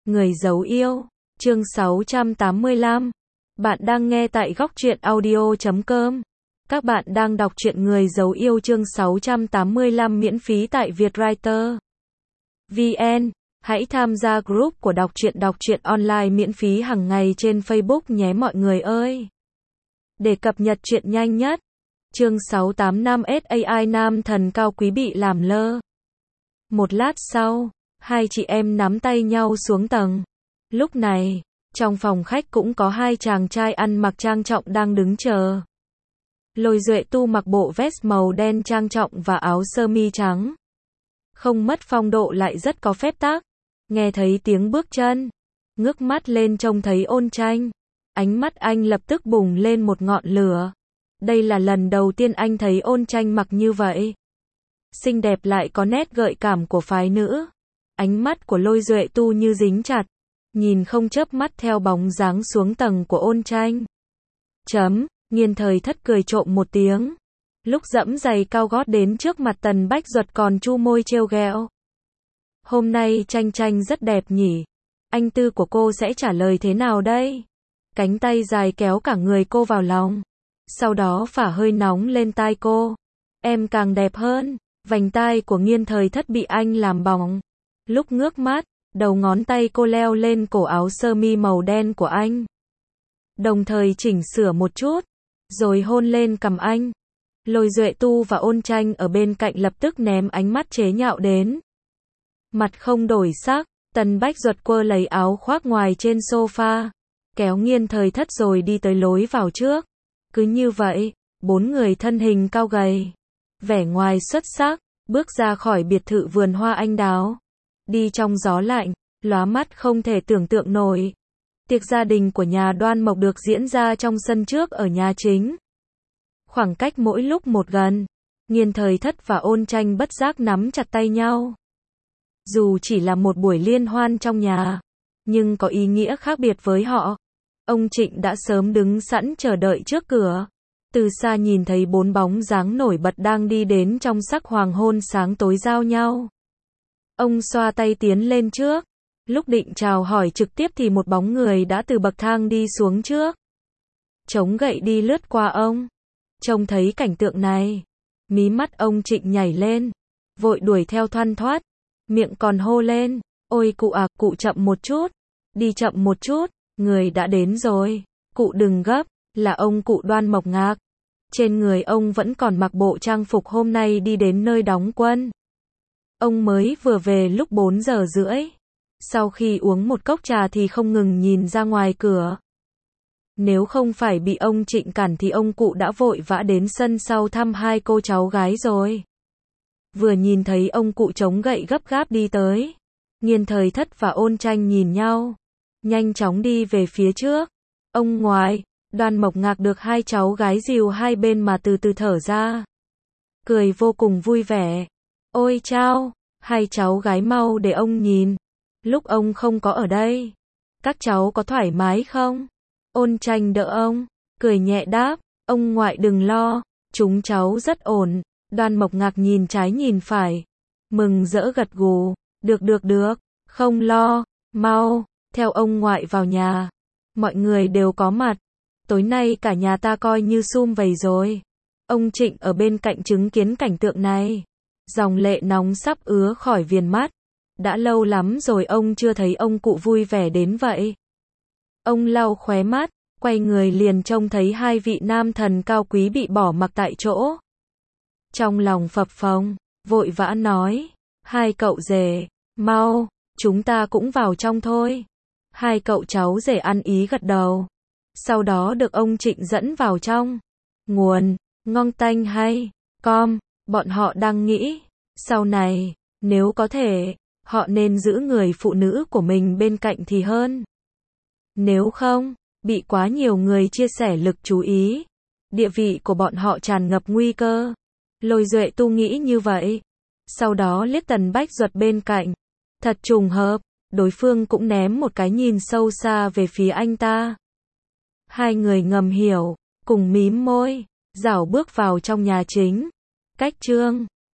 Người giấu yêu, chương 685. Bạn đang nghe tại Góc Truyện Audio.com. Các bạn đang đọc truyện Người giấu yêu chương 685 miễn phí tại Vietwriter VN. Hãy tham gia group của đọc truyện online miễn phí hàng ngày trên Facebook nhé mọi người ơi. Để cập nhật truyện nhanh nhất. Chương 685 SAI nam thần cao quý bị làm lơ. Một lát sau, hai chị em nắm tay nhau xuống tầng. Lúc này, trong phòng khách cũng có hai chàng trai ăn mặc trang trọng đang đứng chờ. Lôi Duệ Tu mặc bộ vest màu đen trang trọng và áo sơ mi trắng. Không mất phong độ lại rất có phép tắc. Nghe thấy tiếng bước chân, ngước mắt lên trông thấy Ôn Tranh. Ánh mắt anh lập tức bùng lên một ngọn lửa. Đây là lần đầu tiên anh thấy Ôn Tranh mặc như vậy. Xinh đẹp lại có nét gợi cảm của phái nữ. Ánh mắt của Lôi Duệ Tu như dính chặt, nhìn không chớp mắt theo bóng dáng xuống tầng của Ôn Tranh. Nghiên Thời Thất cười trộm một tiếng. Lúc dẫm giày cao gót đến trước mặt Tần Bách Duật còn chu môi trêu ghẹo. Hôm nay Tranh Tranh rất đẹp nhỉ? Anh tư của cô sẽ trả lời thế nào đây? Cánh tay dài kéo cả người cô vào lòng. Sau đó phả hơi nóng lên tai cô. Em càng đẹp hơn. Vành tai của Nghiên Thời Thất bị anh làm bỏng. Lúc ngước mắt, đầu ngón tay cô leo lên cổ áo sơ mi màu đen của anh. Đồng thời chỉnh sửa một chút, rồi hôn lên cằm anh. Lôi Duệ Tu và Ôn Tranh ở bên cạnh lập tức ném ánh mắt chế nhạo đến. Mặt không đổi sắc, Tần Bách Duật quơ lấy áo khoác ngoài trên sofa, kéo Nghiên Thời Thất rồi đi tới lối vào trước. Cứ như vậy, bốn người thân hình cao gầy, vẻ ngoài xuất sắc, bước ra khỏi biệt thự vườn hoa anh đào. Đi trong gió lạnh, lóa mắt không thể tưởng tượng nổi. Tiệc gia đình của nhà Đoan Mộc được diễn ra trong sân trước ở nhà chính. Khoảng cách mỗi lúc một gần, Nghiên Thời Thất và Ôn Tranh bất giác nắm chặt tay nhau. Dù chỉ là một buổi liên hoan trong nhà, nhưng có ý nghĩa khác biệt với họ. Ông Trịnh đã sớm đứng sẵn chờ đợi trước cửa. Từ xa nhìn thấy bốn bóng dáng nổi bật đang đi đến trong sắc hoàng hôn sáng tối giao nhau. Ông xoa tay tiến lên trước. Lúc định chào hỏi trực tiếp thì một bóng người đã từ bậc thang đi xuống trước. Chống gậy đi lướt qua ông. Trông thấy cảnh tượng này, mí mắt ông Trịnh nhảy lên, vội đuổi theo thoăn thoắt, miệng còn hô lên, ôi cụ à, cụ chậm một chút, đi chậm một chút, người đã đến rồi, cụ đừng gấp, là ông cụ Đoan Mộc Ngạc. Trên người ông vẫn còn mặc bộ trang phục hôm nay đi đến nơi đóng quân. Ông mới vừa về lúc 4 giờ rưỡi. Sau khi uống một cốc trà thì không ngừng nhìn ra ngoài cửa. Nếu không phải bị ông Trịnh cản thì ông cụ đã vội vã đến sân sau thăm hai cô cháu gái rồi. Vừa nhìn thấy ông cụ chống gậy gấp gáp đi tới, Nghiên Thời Thất và Ôn Tranh nhìn nhau, nhanh chóng đi về phía trước. Ông ngoại, Đoan Mộc Ngạc được hai cháu gái dìu hai bên mà từ từ thở ra, cười vô cùng vui vẻ. Ôi chao, hai cháu gái mau để ông nhìn. Lúc ông không có ở đây, các cháu có thoải mái không? Ôn Tranh đỡ ông, cười nhẹ đáp, ông ngoại đừng lo, chúng cháu rất ổn. Đoan Mộc Ngạc nhìn trái nhìn phải, mừng rỡ gật gù, được, không lo, mau, theo ông ngoại vào nhà. Mọi người đều có mặt, tối nay cả nhà ta coi như sum vầy rồi. Ông Trịnh ở bên cạnh chứng kiến cảnh tượng này, dòng lệ nóng sắp ứa khỏi viền mắt. Đã lâu lắm rồi ông chưa thấy ông cụ vui vẻ đến vậy. Ông lau khóe mắt, quay người liền trông thấy hai vị nam thần cao quý bị bỏ mặc tại chỗ. Trong lòng phập phồng, vội vã nói, hai cậu rể, mau, chúng ta cũng vào trong thôi. Hai cậu cháu rể ăn ý gật đầu. Sau đó được ông Trịnh dẫn vào trong. Nguồn, Ngong Tanh hay, com, bọn họ đang nghĩ, sau này, nếu có thể, họ nên giữ người phụ nữ của mình bên cạnh thì hơn. Nếu không, bị quá nhiều người chia sẻ lực chú ý, địa vị của bọn họ tràn ngập nguy cơ. Lôi Duệ Tu nghĩ như vậy. Sau đó liếc Tần Bách Duật bên cạnh. Thật trùng hợp, đối phương cũng ném một cái nhìn sâu xa về phía anh ta. Hai người ngầm hiểu, cùng mím môi, rảo bước vào trong nhà chính. Cách chương